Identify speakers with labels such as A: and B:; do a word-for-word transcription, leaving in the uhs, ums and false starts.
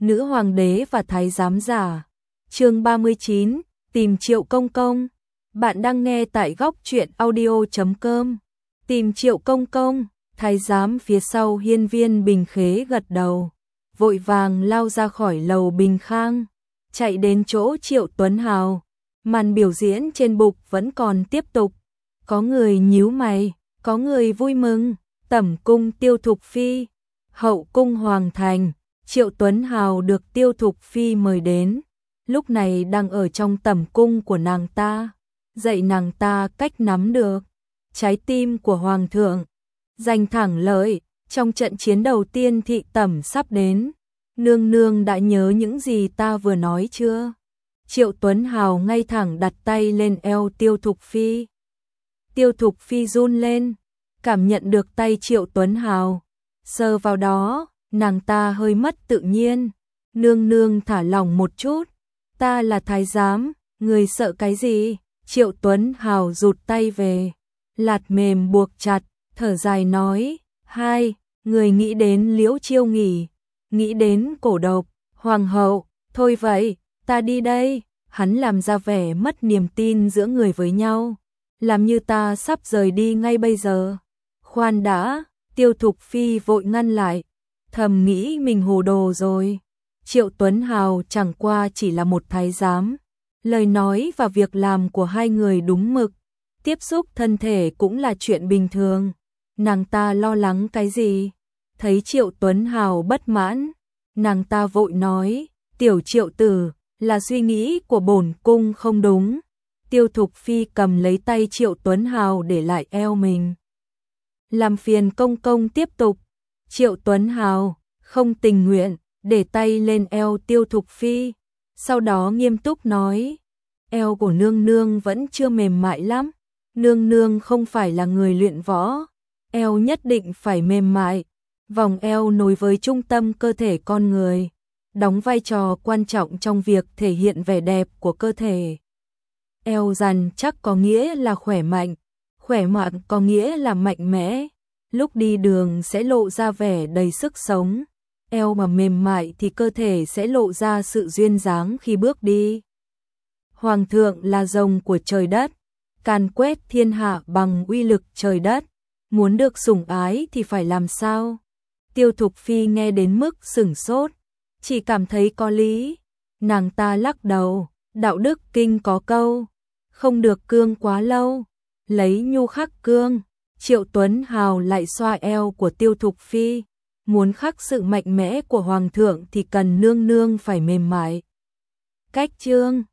A: Nữ hoàng đế và thái giám giả. Chương ba mươi chín, tìm Triệu Công Công. Bạn đang nghe tại góc truyện audio chấm com. Tìm Triệu Công Công, thái giám phía sau hiên viên Bình Khế gật đầu, vội vàng lao ra khỏi lầu Bình Khang, chạy đến chỗ Triệu Tuấn Hào. Màn biểu diễn trên bục vẫn còn tiếp tục. Có người nhíu mày, có người vui mừng. Tẩm cung Tiêu Thục Phi, hậu cung Hoàng Thành. Triệu Tuấn Hào được Tiêu Thục Phi mời đến, lúc này đang ở trong tẩm cung của nàng ta, dạy nàng ta cách nắm được trái tim của Hoàng thượng, giành thẳng lợi trong trận chiến đầu tiên thị tẩm sắp đến. Nương nương đã nhớ những gì ta vừa nói chưa? Triệu Tuấn Hào ngay thẳng đặt tay lên eo Tiêu Thục Phi. Tiêu Thục Phi run lên, cảm nhận được tay Triệu Tuấn Hào, sờ vào đó, nàng ta hơi mất tự nhiên. Nương nương thả lỏng một chút, ta là thái giám, người sợ cái gì? Triệu Tuấn Hào rụt tay về, lạt mềm buộc chặt, thở dài nói, hai, người nghĩ đến Liễu Chiêu Nghỉ, nghĩ đến cổ độc, hoàng hậu, thôi vậy, ta đi đây. Hắn làm ra vẻ mất niềm tin giữa người với nhau, làm như ta sắp rời đi ngay bây giờ. Khoan đã, Tiêu Thục Phi vội ngăn lại, thầm nghĩ mình hồ đồ rồi. Triệu Tuấn Hào chẳng qua chỉ là một thái giám, lời nói và việc làm của hai người đúng mực, tiếp xúc thân thể cũng là chuyện bình thường. Nàng ta lo lắng cái gì? Thấy Triệu Tuấn Hào bất mãn, nàng ta vội nói, tiểu Triệu tử, là suy nghĩ của bổn cung không đúng. Tiêu Thục Phi cầm lấy tay Triệu Tuấn Hào để lại eo mình. Làm phiền công công tiếp tục. Triệu Tuấn Hào không tình nguyện, để tay lên eo Tiêu Thục Phi, sau đó nghiêm túc nói, eo của nương nương vẫn chưa mềm mại lắm, nương nương không phải là người luyện võ, eo nhất định phải mềm mại. Vòng eo nối với trung tâm cơ thể con người, đóng vai trò quan trọng trong việc thể hiện vẻ đẹp của cơ thể. Eo rắn chắc có nghĩa là khỏe mạnh, khỏe mạnh có nghĩa là mạnh mẽ, lúc đi đường sẽ lộ ra vẻ đầy sức sống. Eo mà mềm mại thì cơ thể sẽ lộ ra sự duyên dáng khi bước đi. Hoàng thượng là rồng của trời đất, càn quét thiên hạ bằng uy lực trời đất, muốn được sủng ái thì phải làm sao? Tiêu Thục Phi nghe đến mức sửng sốt, chỉ cảm thấy có lý. Nàng ta lắc đầu, đạo đức kinh có câu, không được cương quá lâu, lấy nhu khắc cương. Triệu Tuấn Hào lại xoa eo của Tiêu Thục Phi, muốn khắc sự mạnh mẽ của Hoàng thượng thì cần nương nương phải mềm mại. Cách chương